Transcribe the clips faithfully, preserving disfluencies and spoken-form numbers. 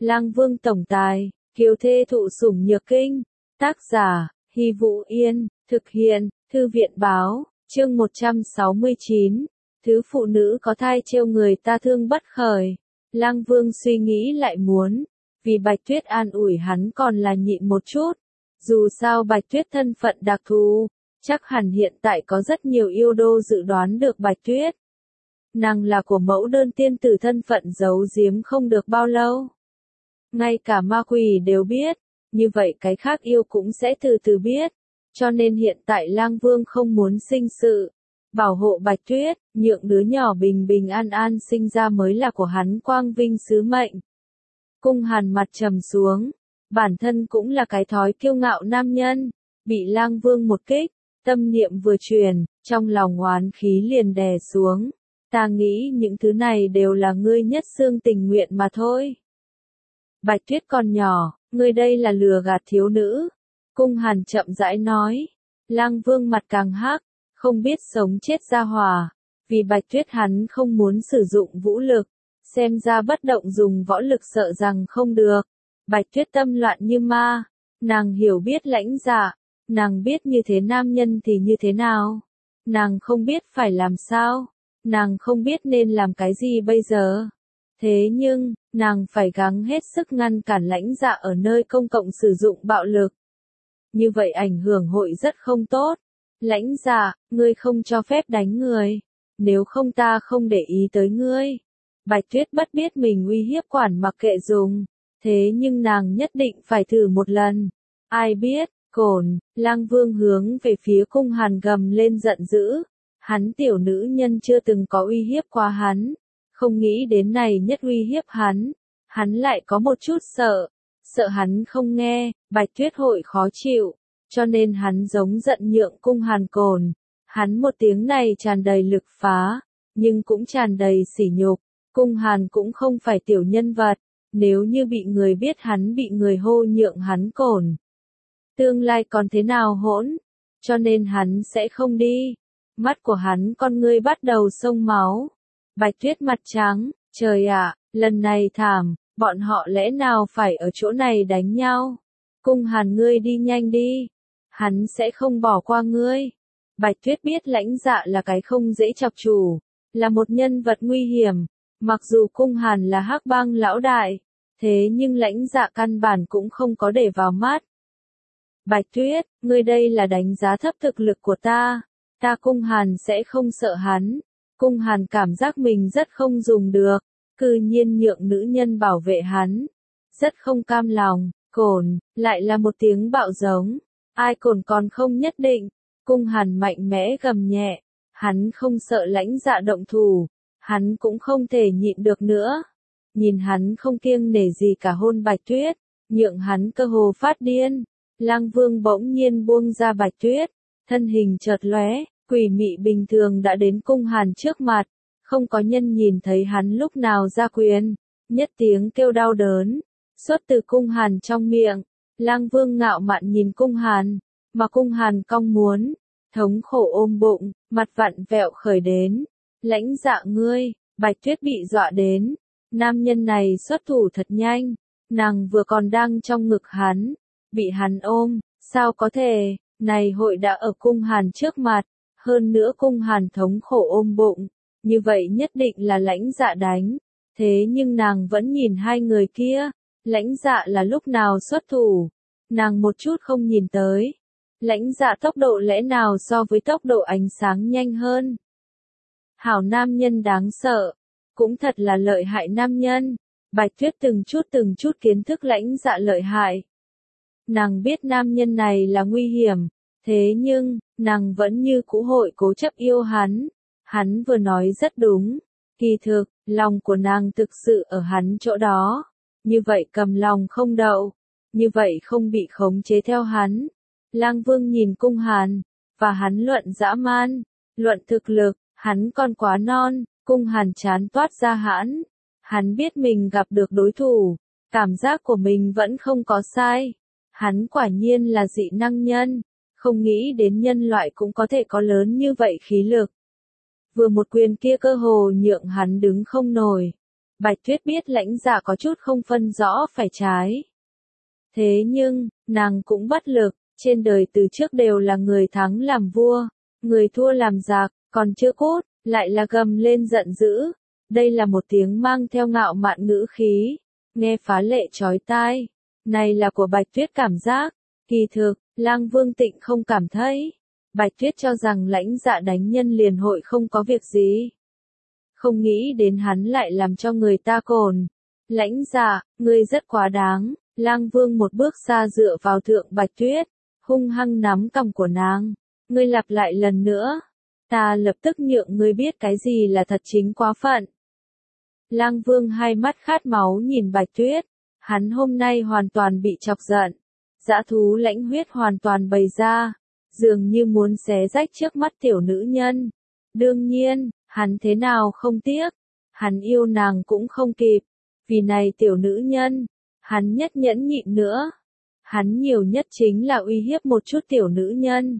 Lang Vương tổng tài, kiều thê thụ sủng nhược kinh. Tác giả, Hy Vũ Yên, thực hiện, Thư viện Báo, chương một trăm sáu mươi chín. Thứ phụ nữ có thai trêu người ta thương bất khởi. Lang Vương suy nghĩ lại muốn, vì Bạch Tuyết an ủi hắn còn là nhịn một chút. Dù sao Bạch Tuyết thân phận đặc thù, chắc hẳn hiện tại có rất nhiều yêu đô dự đoán được Bạch Tuyết. Nàng là của mẫu đơn tiên tử, thân phận giấu giếm không được bao lâu. Ngay cả ma quỷ đều biết, như vậy cái khác yêu cũng sẽ từ từ biết. Cho nên hiện tại Lang Vương không muốn sinh sự, bảo hộ Bạch Tuyết, nhượng đứa nhỏ bình bình an an sinh ra mới là của hắn quang vinh sứ mệnh. Cung Hàn mặt trầm xuống, bản thân cũng là cái thói kiêu ngạo nam nhân, bị Lang Vương một kích, tâm niệm vừa truyền, trong lòng oán khí liền đè xuống. Ta nghĩ những thứ này đều là ngươi nhất xương tình nguyện mà thôi. Bạch Tuyết còn nhỏ, ngươi đây là lừa gạt thiếu nữ. Cung Hàn chậm rãi nói. Lang Vương mặt càng hắc, không biết sống chết ra hòa. Vì Bạch Tuyết hắn không muốn sử dụng vũ lực, xem ra bất động dùng võ lực sợ rằng không được. Bạch Tuyết tâm loạn như ma, nàng hiểu biết lãnh dạ, nàng biết như thế nam nhân thì như thế nào. Nàng không biết phải làm sao, nàng không biết nên làm cái gì bây giờ. Thế nhưng, nàng phải gắng hết sức ngăn cản lãnh dạ ở nơi công cộng sử dụng bạo lực. Như vậy ảnh hưởng hội rất không tốt. Lãnh dạ, ngươi không cho phép đánh người. Nếu không ta không để ý tới ngươi. Bạch Tuyết bất biết mình uy hiếp quản mặc kệ dùng. Thế nhưng nàng nhất định phải thử một lần. Ai biết, cồn, Lang Vương hướng về phía Cung Hàn gầm lên giận dữ. Hắn tiểu nữ nhân chưa từng có uy hiếp qua hắn. Không nghĩ đến này nhất uy hiếp hắn. Hắn lại có một chút sợ. Sợ hắn không nghe, Bạch Tuyết hội khó chịu. Cho nên hắn giống giận nhượng Cung Hàn cồn. Hắn một tiếng này tràn đầy lực phá, nhưng cũng tràn đầy sỉ nhục. Cung Hàn cũng không phải tiểu nhân vật. Nếu như bị người biết hắn bị người hô nhượng hắn cồn, tương lai còn thế nào hỗn. Cho nên hắn sẽ không đi. Mắt của hắn con ngươi bắt đầu xông máu. Bạch Tuyết mặt trắng, trời ạ, lần này thảm, bọn họ lẽ nào phải ở chỗ này đánh nhau. Cung Hàn ngươi đi nhanh đi, hắn sẽ không bỏ qua ngươi. Bạch Tuyết biết lãnh dạ là cái không dễ chọc chủ, là một nhân vật nguy hiểm. Mặc dù Cung Hàn là hắc bang lão đại, thế nhưng lãnh dạ căn bản cũng không có để vào mắt. Bạch Tuyết, ngươi đây là đánh giá thấp thực lực của ta. Ta Cung Hàn sẽ không sợ hắn. Cung Hàn cảm giác mình rất không dùng được, cư nhiên nhượng nữ nhân bảo vệ hắn. Rất không cam lòng, cồn, lại là một tiếng bạo giống. Ai cồn còn không nhất định. Cung Hàn mạnh mẽ gầm nhẹ. Hắn không sợ lãnh dạ động thủ. Hắn cũng không thể nhịn được nữa. Nhìn hắn không kiêng nể gì cả hôn Bạch Tuyết, nhượng hắn cơ hồ phát điên. Lang Vương bỗng nhiên buông ra Bạch Tuyết, thân hình chợt lóe, quỷ mị bình thường đã đến Cung Hàn trước mặt, không có nhân nhìn thấy hắn lúc nào ra quyền, nhất tiếng kêu đau đớn, xuất từ Cung Hàn trong miệng. Lang Vương ngạo mạn nhìn Cung Hàn, mà Cung Hàn cong muốn, thống khổ ôm bụng, mặt vặn vẹo khởi đến. Lãnh dạ ngươi, Bạch Tuyết bị dọa đến. Nam nhân này xuất thủ thật nhanh, nàng vừa còn đang trong ngực hắn, bị hắn ôm, sao có thể, này hội đã ở Cung Hàn trước mặt, hơn nữa Cung Hàn thống khổ ôm bụng, như vậy nhất định là lãnh dạ đánh, thế nhưng nàng vẫn nhìn hai người kia, lãnh dạ là lúc nào xuất thủ, nàng một chút không nhìn tới, lãnh dạ tốc độ lẽ nào so với tốc độ ánh sáng nhanh hơn. Hảo nam nhân đáng sợ. Cũng thật là lợi hại nam nhân. Bạch Tuyết từng chút từng chút kiến thức lãnh dạ lợi hại. Nàng biết nam nhân này là nguy hiểm. Thế nhưng, nàng vẫn như cũ hội cố chấp yêu hắn. Hắn vừa nói rất đúng. Kỳ thực, lòng của nàng thực sự ở hắn chỗ đó. Như vậy cầm lòng không đậu. Như vậy không bị khống chế theo hắn. Lang Vương nhìn Cung Hàn. Và hắn luận dã man. Luận thực lực, hắn còn quá non. Cung Hàn chán toát ra hãn. Hắn biết mình gặp được đối thủ. Cảm giác của mình vẫn không có sai. Hắn quả nhiên là dị năng nhân. Không nghĩ đến nhân loại cũng có thể có lớn như vậy khí lực. Vừa một quyền kia cơ hồ nhượng hắn đứng không nổi. Bạch Tuyết biết lãnh dạ có chút không phân rõ phải trái. Thế nhưng, nàng cũng bất lực, trên đời từ trước đều là người thắng làm vua, người thua làm giặc, còn chưa cốt, lại là gầm lên giận dữ. Đây là một tiếng mang theo ngạo mạn ngữ khí, nghe phá lệ chói tai. Này là của Bạch Tuyết cảm giác, kỳ thực, Lang Vương Tịnh không cảm thấy. Bạch Tuyết cho rằng lãnh dạ đánh nhân liền hội không có việc gì. Không nghĩ đến hắn lại làm cho người ta cồn. Lãnh dạ, ngươi rất quá đáng. Lang Vương một bước xa dựa vào thượng Bạch Tuyết, hung hăng nắm cằm của nàng. Ngươi lặp lại lần nữa, ta lập tức nhượng ngươi biết cái gì là thật chính quá phận. Lang Vương hai mắt khát máu nhìn Bạch Tuyết, hắn hôm nay hoàn toàn bị chọc giận. Dã thú lãnh huyết hoàn toàn bày ra, dường như muốn xé rách trước mắt tiểu nữ nhân. Đương nhiên, hắn thế nào không tiếc, hắn yêu nàng cũng không kịp, vì này tiểu nữ nhân, hắn nhất nhẫn nhịn nữa. Hắn nhiều nhất chính là uy hiếp một chút tiểu nữ nhân.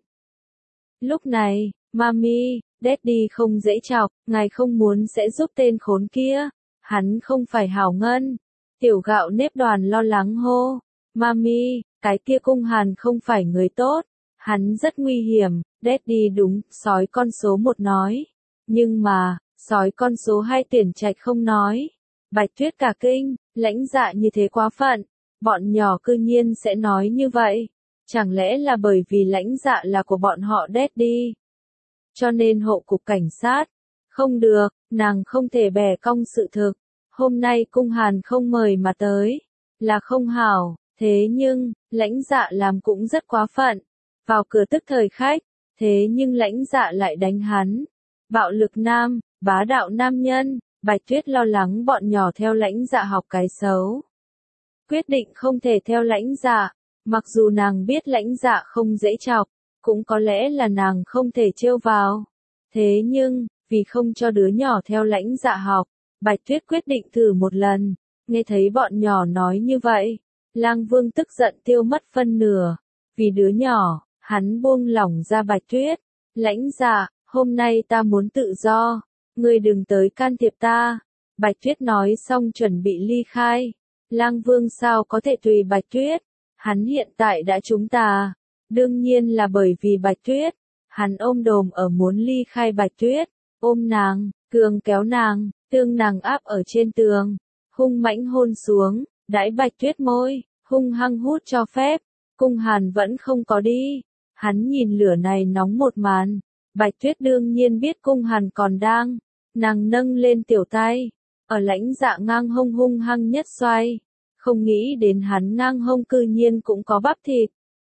Lúc này, Mami, Daddy không dễ chọc, ngài không muốn sẽ giúp tên khốn kia, hắn không phải hảo ngân. Tiểu gạo nếp đoàn lo lắng hô, Mami, cái kia cung hàn không phải người tốt, hắn rất nguy hiểm. Daddy đúng, sói con số một nói, nhưng mà, sói con số hai tuyển trạch không nói. Bạch Tuyết cả kinh, lãnh dạ như thế quá phận, bọn nhỏ cư nhiên sẽ nói như vậy, chẳng lẽ là bởi vì lãnh dạ là của bọn họ Daddy, cho nên hộ cục cảnh sát, không được, nàng không thể bẻ cong sự thực, hôm nay cung hàn không mời mà tới, là không hảo, thế nhưng, lãnh dạ làm cũng rất quá phận, vào cửa tức thời khách, thế nhưng lãnh dạ lại đánh hắn, bạo lực nam, bá đạo nam nhân. Bạch Tuyết lo lắng bọn nhỏ theo lãnh dạ học cái xấu. Quyết định không thể theo lãnh dạ, mặc dù nàng biết lãnh dạ không dễ chọc, cũng có lẽ là nàng không thể trêu vào. Thế nhưng, vì không cho đứa nhỏ theo lãnh dạ học, Bạch Tuyết quyết định thử một lần. Nghe thấy bọn nhỏ nói như vậy, Lang Vương tức giận tiêu mất phân nửa. Vì đứa nhỏ, hắn buông lỏng ra Bạch Tuyết. Lãnh dạ, hôm nay ta muốn tự do. Ngươi đừng tới can thiệp ta. Bạch Tuyết nói xong chuẩn bị ly khai. Lang Vương sao có thể tùy Bạch Tuyết? Hắn hiện tại đã trúng tà. Đương nhiên là bởi vì Bạch Tuyết. Hắn ôm đồm ở muốn ly khai Bạch Tuyết. Ôm nàng, cường kéo nàng, tương nàng áp ở trên tường. Hung mãnh hôn xuống, đãi Bạch Tuyết môi, hung hăng hút cho phép. Cung hàn vẫn không có đi. Hắn nhìn lửa này nóng một màn. Bạch Tuyết đương nhiên biết cung hàn còn đang, nàng nâng lên tiểu tay, ở lãnh dạ ngang hông hung hăng nhất xoay, không nghĩ đến hắn ngang hông cư nhiên cũng có bắp thịt.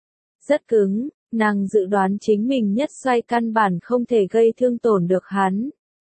Rất cứng, nàng dự đoán chính mình nhất xoay căn bản không thể gây thương tổn được hắn.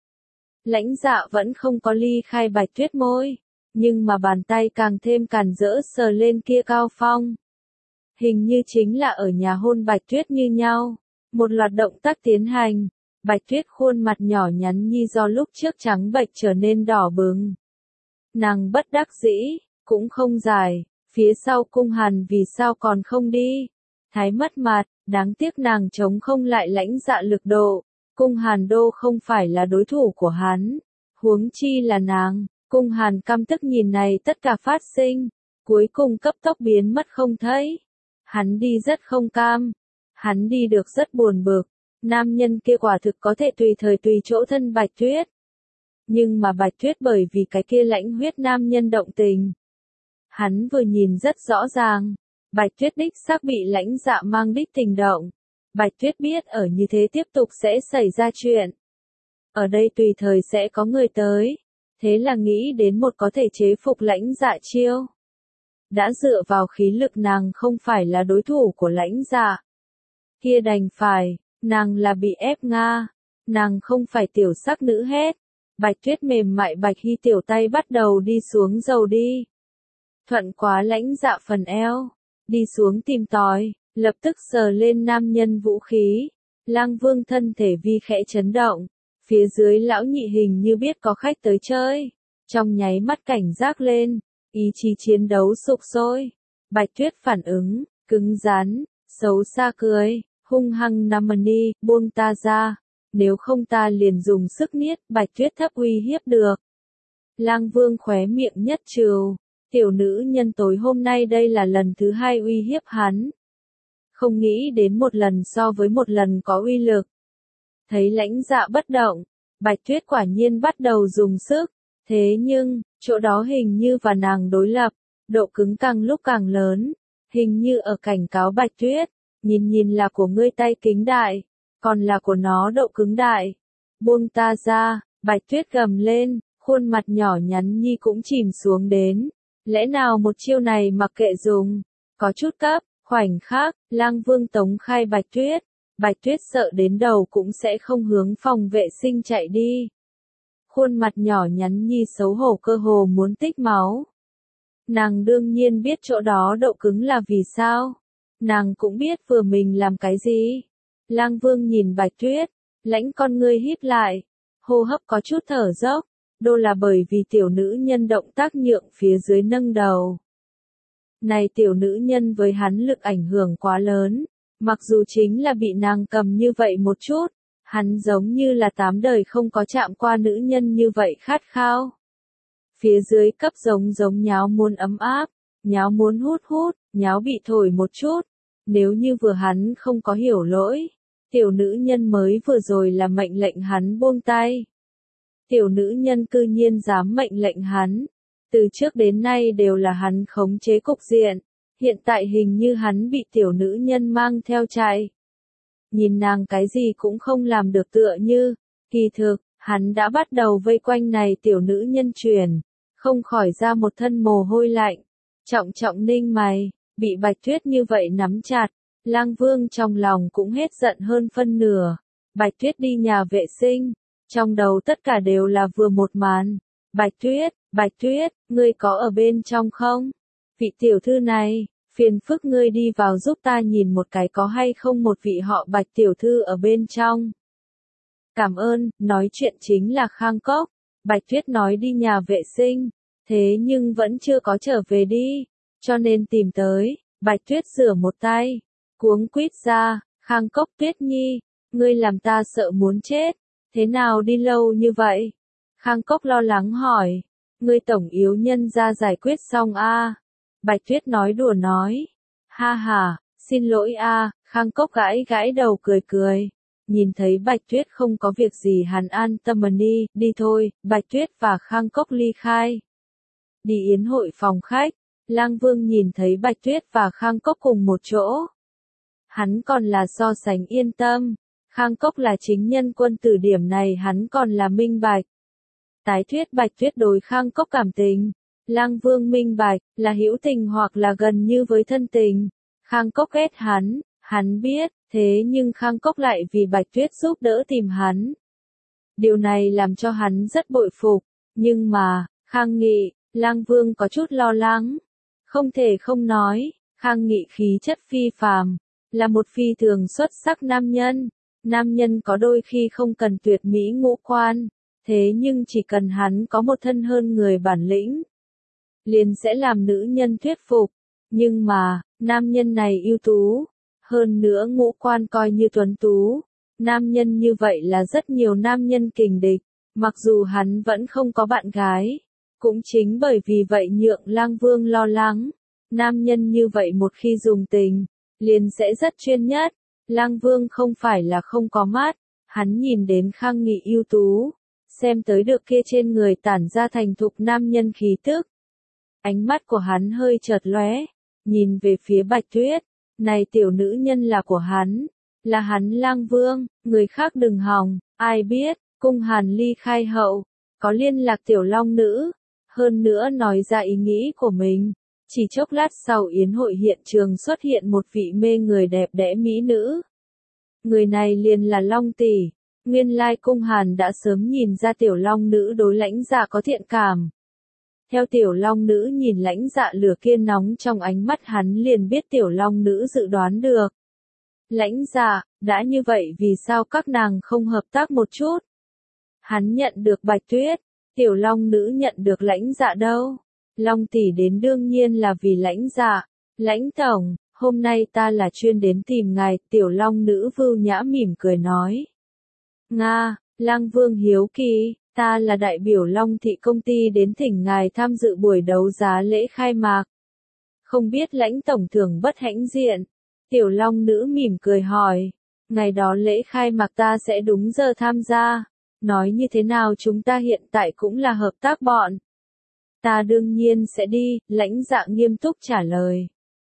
Lãnh dạ vẫn không có ly khai Bạch Tuyết môi, nhưng mà bàn tay càng thêm càn rỡ sờ lên kia cao phong. Hình như chính là ở nhà hôn Bạch Tuyết như nhau. Một loạt động tác tiến hành, Bạch Tuyết khuôn mặt nhỏ nhắn nhi do lúc trước trắng bệch trở nên đỏ bừng. Nàng bất đắc dĩ, cũng không dài, phía sau cung hàn vì sao còn không đi. Thái mất mặt, đáng tiếc nàng chống không lại lãnh dạ lực độ. Cung hàn đô không phải là đối thủ của hắn, huống chi là nàng. Cung hàn căm tức nhìn này tất cả phát sinh, cuối cùng cấp tốc biến mất không thấy. Hắn đi rất không cam. Hắn đi được rất buồn bực, nam nhân kia quả thực có thể tùy thời tùy chỗ thân Bạch Tuyết. Nhưng mà Bạch Tuyết bởi vì cái kia lãnh huyết nam nhân động tình. Hắn vừa nhìn rất rõ ràng, Bạch Tuyết đích xác bị lãnh dạ mang đích tình động. Bạch Tuyết biết ở như thế tiếp tục sẽ xảy ra chuyện. Ở đây tùy thời sẽ có người tới, thế là nghĩ đến một có thể chế phục lãnh dạ chiêu. Đã dựa vào khí lực nàng không phải là đối thủ của lãnh dạ. Kia đành phải, nàng là bị ép Nga, nàng không phải tiểu sắc nữ hết. Bạch Tuyết mềm mại Bạch Hy tiểu tay bắt đầu đi xuống dầu đi. Thuận quá lãnh dạ phần eo, đi xuống tìm tòi, lập tức sờ lên nam nhân vũ khí. Lang Vương thân thể vi khẽ chấn động, phía dưới lão nhị hình như biết có khách tới chơi. Trong nháy mắt cảnh giác lên, ý chí chiến đấu sục sôi. Bạch Tuyết phản ứng, cứng rắn, xấu xa cười. Hung hăng Namani, buông ta ra, nếu không ta liền dùng sức niết. Bạch Tuyết thấp uy hiếp được. Lang Vương khóe miệng nhất trừ, tiểu nữ nhân tối hôm nay đây là lần thứ hai uy hiếp hắn. Không nghĩ đến một lần so với một lần có uy lực. Thấy Lãnh Dạ bất động, Bạch Tuyết quả nhiên bắt đầu dùng sức, thế nhưng, chỗ đó hình như và nàng đối lập, độ cứng càng lúc càng lớn, hình như ở cảnh cáo Bạch Tuyết, nhìn nhìn là của ngươi tay kính đại, còn là của nó độ cứng đại. Buông ta ra, Bạch Tuyết gầm lên, khuôn mặt nhỏ nhắn nhi cũng chìm xuống đến. Lẽ nào một chiêu này mặc kệ dùng, có chút cấp, khoảnh khắc, Lang Vương tống khai Bạch Tuyết. Bạch Tuyết sợ đến đầu cũng sẽ không hướng phòng vệ sinh chạy đi. Khuôn mặt nhỏ nhắn nhi xấu hổ cơ hồ muốn tích máu. Nàng đương nhiên biết chỗ đó độ cứng là vì sao. Nàng cũng biết vừa mình làm cái gì. Lang Vương nhìn Bạch Tuyết, lãnh con ngươi híp lại, hô hấp có chút thở dốc, đô là bởi vì tiểu nữ nhân động tác nhượng phía dưới nâng đầu. Này tiểu nữ nhân với hắn lực ảnh hưởng quá lớn, mặc dù chính là bị nàng cầm như vậy một chút, hắn giống như là tám đời không có chạm qua nữ nhân như vậy khát khao. Phía dưới cấp giống giống nháo muốn ấm áp, nháo muốn hút hút, nháo bị thổi một chút, nếu như vừa hắn không có hiểu lỗi, tiểu nữ nhân mới vừa rồi là mệnh lệnh hắn buông tay. Tiểu nữ nhân cư nhiên dám mệnh lệnh hắn, từ trước đến nay đều là hắn khống chế cục diện, hiện tại hình như hắn bị tiểu nữ nhân mang theo chạy. Nhìn nàng cái gì cũng không làm được tựa như, kỳ thực, hắn đã bắt đầu vây quanh này tiểu nữ nhân truyền, không khỏi ra một thân mồ hôi lạnh, trọng trọng ninh mày, bị Bạch Tuyết như vậy nắm chặt, Lang Vương trong lòng cũng hết giận hơn phân nửa. Bạch Tuyết đi nhà vệ sinh, trong đầu tất cả đều là vừa một màn. Bạch Tuyết, Bạch Tuyết, ngươi có ở bên trong không? Vị tiểu thư này, phiền phức ngươi đi vào giúp ta nhìn một cái có hay không một vị họ Bạch tiểu thư ở bên trong. Cảm ơn, nói chuyện chính là Khang Cốc. Bạch Tuyết nói đi nhà vệ sinh, thế nhưng vẫn chưa có trở về đi, cho nên tìm tới. Bạch Tuyết rửa một tay, cuống quýt ra, Khang Cốc Tuyết Nhi, ngươi làm ta sợ muốn chết, thế nào đi lâu như vậy? Khang Cốc lo lắng hỏi, ngươi tổng yếu nhân ra giải quyết xong a? À? Bạch Tuyết nói đùa nói, ha ha, xin lỗi a. À. Khang Cốc gãi gãi đầu cười cười, nhìn thấy Bạch Tuyết không có việc gì hắn an tâm mà đi, đi thôi. Bạch Tuyết và Khang Cốc ly khai, đi yến hội phòng khách. Lang Vương nhìn thấy Bạch Tuyết và Khang Cốc cùng một chỗ, hắn còn là so sánh yên tâm. Khang Cốc là chính nhân quân tử điểm này hắn còn là minh bạch. Tái thuyết Bạch Tuyết đối Khang Cốc cảm tình, Lang Vương minh bạch, là hữu tình hoặc là gần như với thân tình. Khang Cốc ghét hắn, hắn biết, thế nhưng Khang Cốc lại vì Bạch Tuyết giúp đỡ tìm hắn. Điều này làm cho hắn rất bội phục, nhưng mà, Khang Nghị, Lang Vương có chút lo lắng. Không thể không nói, Khang Nghị khí chất phi phàm, là một phi thường xuất sắc nam nhân. Nam nhân có đôi khi không cần tuyệt mỹ ngũ quan, thế nhưng chỉ cần hắn có một thân hơn người bản lĩnh, liền sẽ làm nữ nhân thuyết phục. Nhưng mà, nam nhân này ưu tú, hơn nữa ngũ quan coi như tuấn tú. Nam nhân như vậy là rất nhiều nam nhân kình địch, mặc dù hắn vẫn không có bạn gái. Cũng chính bởi vì vậy nhượng Lang Vương lo lắng, nam nhân như vậy một khi dùng tình, liền sẽ rất chuyên nhất. Lang Vương không phải là không có mắt, hắn nhìn đến Khang Nghị ưu tú, xem tới được kia trên người tản ra thành thục nam nhân khí tức. Ánh mắt của hắn hơi chợt lóe, nhìn về phía Bạch Tuyết, này tiểu nữ nhân là của hắn, là hắn Lang Vương, người khác đừng hòng, ai biết, cung Hàn Ly khai hậu, có liên lạc tiểu long nữ. Hơn nữa nói ra ý nghĩ của mình, chỉ chốc lát sau yến hội hiện trường xuất hiện một vị mê người đẹp đẽ mỹ nữ. Người này liền là Long Tỷ, nguyên lai cung Hàn đã sớm nhìn ra tiểu long nữ đối Lãnh Dạ có thiện cảm. Theo tiểu long nữ nhìn Lãnh Dạ lửa kia nóng trong ánh mắt hắn liền biết tiểu long nữ dự đoán được. Lãnh Dạ, đã như vậy vì sao các nàng không hợp tác một chút? Hắn nhận được Bạch Tuyết. Tiểu long nữ nhận được Lãnh Dạ đâu? Long tỷ đến đương nhiên là vì Lãnh Dạ. Lãnh tổng, hôm nay ta là chuyên đến tìm ngài, tiểu long nữ vưu nhã mỉm cười nói. Nga, Lang Vương hiếu kỳ, Ta là đại biểu Long Thị công ty đến thỉnh ngài tham dự buổi đấu giá lễ khai mạc. Không biết lãnh tổng thưởng bất hãnh diện. Tiểu Long nữ mỉm cười hỏi. Ngày đó lễ khai mạc ta sẽ đúng giờ tham gia. Nói như thế nào chúng ta hiện tại cũng là hợp tác bọn. Ta đương nhiên sẽ đi, lãnh Dạ nghiêm túc trả lời.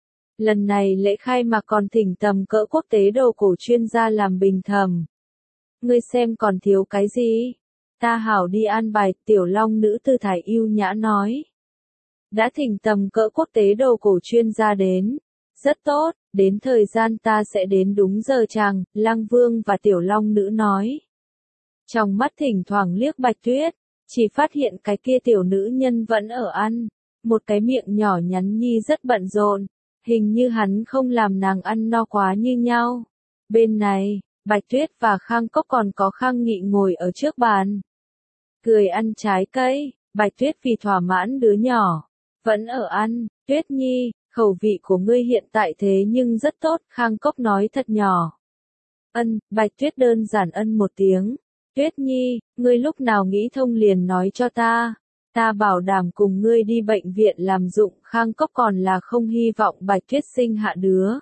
Lần này lễ khai mạc còn thỉnh tầm cỡ quốc tế đồ cổ chuyên gia làm bình thẩm. Ngươi xem còn thiếu cái gì? Ta hảo đi an bài, Tiểu Long nữ tư thái yêu nhã nói. Đã thỉnh tầm cỡ quốc tế đồ cổ chuyên gia đến. Rất tốt, đến thời gian ta sẽ đến đúng giờ chàng, Lăng Vương và Tiểu Long nữ nói. Trong mắt thỉnh thoảng liếc Bạch Tuyết, chỉ phát hiện cái kia tiểu nữ nhân vẫn ở ăn. Một cái miệng nhỏ nhắn nhi rất bận rộn, hình như hắn không làm nàng ăn no quá như nhau. Bên này, Bạch Tuyết và Khang Cốc còn có Khang Nghị ngồi ở trước bàn. Cười ăn trái cây, Bạch Tuyết vì thỏa mãn đứa nhỏ. Vẫn ở ăn, Tuyết nhi, khẩu vị của ngươi hiện tại thế nhưng rất tốt, Khang Cốc nói thật nhỏ. Ân, Bạch Tuyết đơn giản ân một tiếng. Tuyết nhi, ngươi lúc nào nghĩ thông liền nói cho ta. Ta bảo đảm cùng ngươi đi bệnh viện làm dụng, Khang Cốc còn là không hy vọng Bạch Tuyết sinh hạ đứa.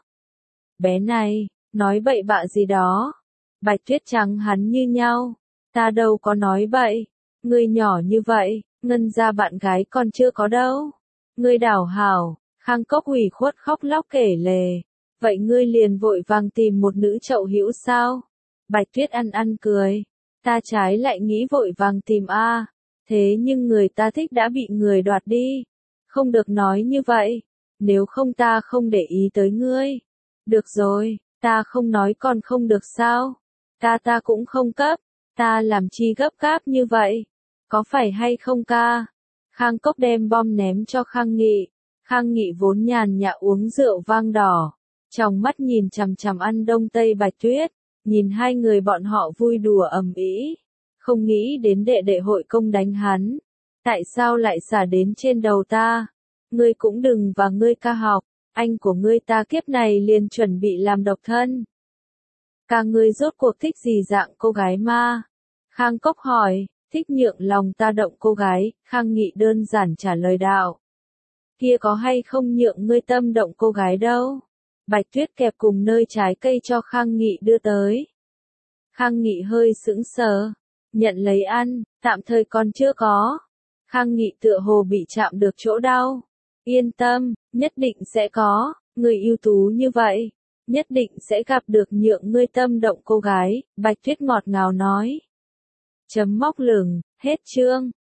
Bé này, nói bậy bạ gì đó. Bạch Tuyết trắng hắn như nhau. Ta đâu có nói bậy. Ngươi nhỏ như vậy, ngân ra bạn gái còn chưa có đâu. Ngươi đảo hảo, Khang Cốc ủy khuất khóc lóc kể lể. Vậy ngươi liền vội vàng tìm một nữ chậu hữu sao? Bạch Tuyết ăn ăn cười. Ta trái lại nghĩ vội vàng tìm a, thế nhưng người ta thích đã bị người đoạt đi. Không được nói như vậy, nếu không ta không để ý tới ngươi. Được rồi, ta không nói còn không được sao? Ta ta cũng không cấp, ta làm chi gấp gáp như vậy? Có phải hay không ca? Khang Cốc đem bom ném cho Khang Nghị. Khang Nghị vốn nhàn nhã uống rượu vang đỏ, trong mắt nhìn chằm chằm ăn đông tây Bạch Tuyết. Nhìn hai người bọn họ vui đùa ầm ĩ, không nghĩ đến đệ đệ hội công đánh hắn. Tại sao lại xả đến trên đầu ta? Ngươi cũng đừng và ngươi ca học, anh của ngươi ta kiếp này liền chuẩn bị làm độc thân. Ca ngươi rốt cuộc thích gì dạng cô gái ma? Khang Cốc hỏi, thích nhượng lòng ta động cô gái, Khang Nghị đơn giản trả lời đạo. Kia có hay không nhượng ngươi tâm động cô gái đâu? Bạch Tuyết kẹp cùng nơi trái cây cho Khang Nghị đưa tới. Khang Nghị hơi sững sờ, nhận lấy ăn, tạm thời còn chưa có. Khang Nghị tựa hồ bị chạm được chỗ đau. Yên tâm, nhất định sẽ có, người ưu tú như vậy, nhất định sẽ gặp được nhượng ngươi tâm động cô gái, Bạch Tuyết ngọt ngào nói. Chấm móc lửng, hết chương.